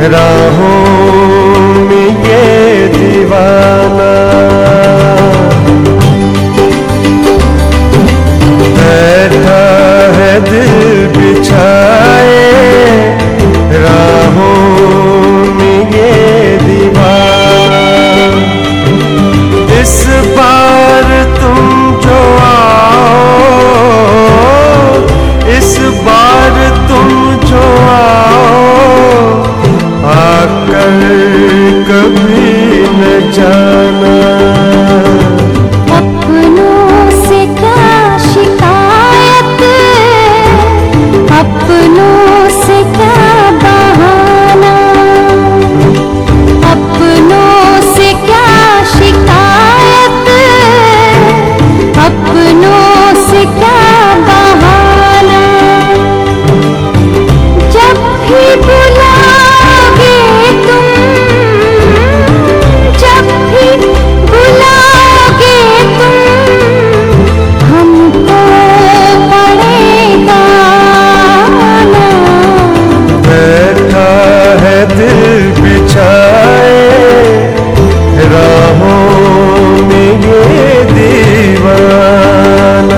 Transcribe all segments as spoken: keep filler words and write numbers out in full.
राहों में ये दीवाना बैठा है दिल बिछाए, राहों में ये दीवाना। इस बार तुम जो आओ, इस बार तुम जो आओ, आकर कभी न जाना। अपनों से क्या शिकायत, अपनों से क्या बहाना, अपनों से क्या शिकायत, अपनों से क्या बहाना। जब भी बुलाओगे तुम, जब भी बुलाओगे तुम, हमको पड़ेगा आना। बैठा है दिल बिछाए, राहों में ये दीवाना।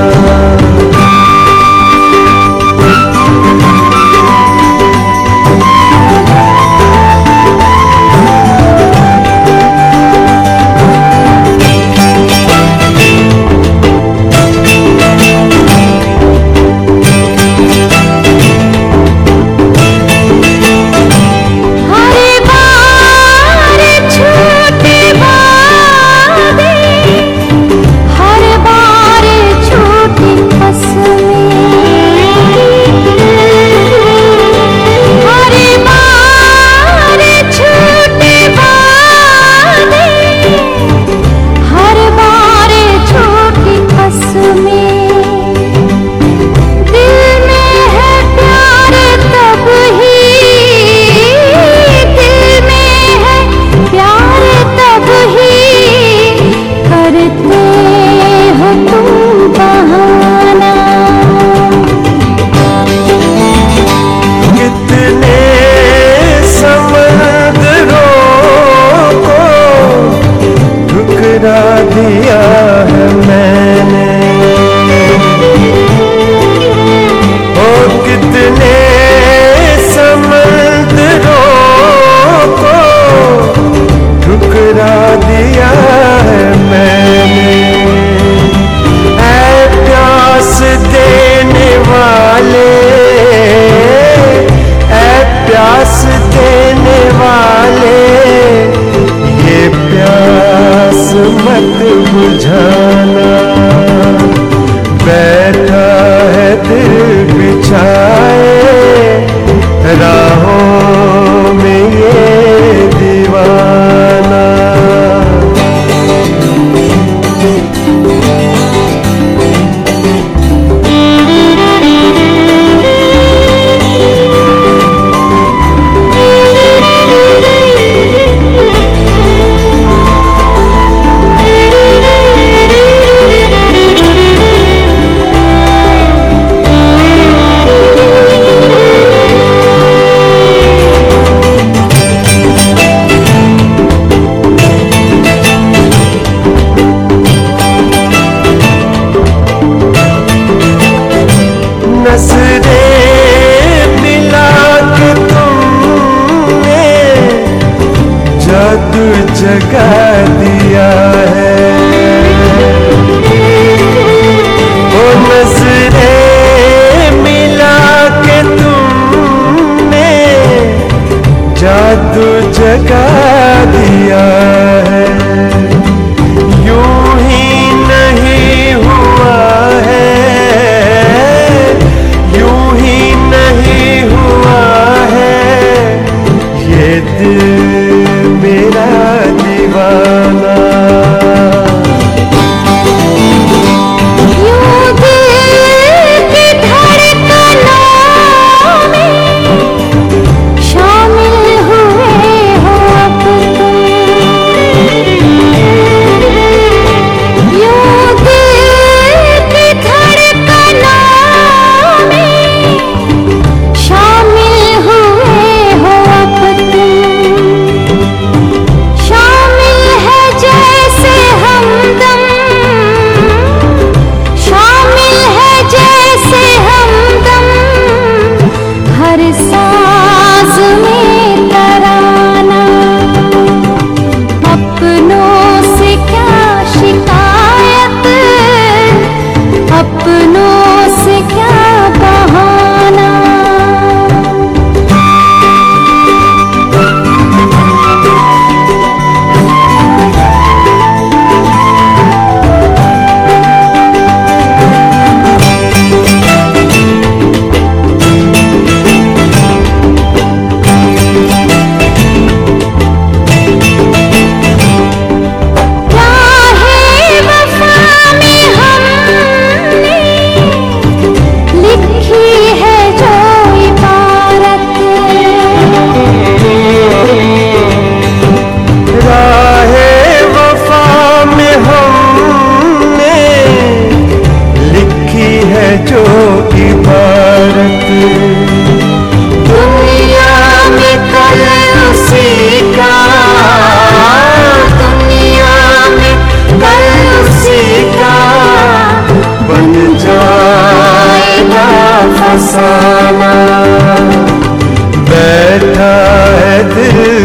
हर बार झूठे वादे, हर बार झूठी कसमें, हर बार झूठे वादे, हर बार झूठी कसमें। दिल में है प्यार तब ही, दिल में है प्यार तब ही, करते हो तुम बहाना। कितने समंदरों को ठुकरा दिया है मैंने, ओ कितने समंदरों को ठुकरा दिया है मैंने। ऐ प्यास देने वाले, ऐ प्यास देने वाले, ये प्यास मत बुझाना। बैठा है दिल बिछाए, राहों में ये दीवाना। नजरें मिला के तुमने जादू जगा दिया है, ओ नजरें मिला के तुमने जादू जगा दिया है। यूं ही नहीं हुआ है, यूं ही नहीं हुआ है, ये दिल मेरा दीवाना। यूं दिल की धड़कनों में शामिल हुए हो अब तुम, यूं दिल की धड़कनों में शामिल हुए हो अब तुम। दिल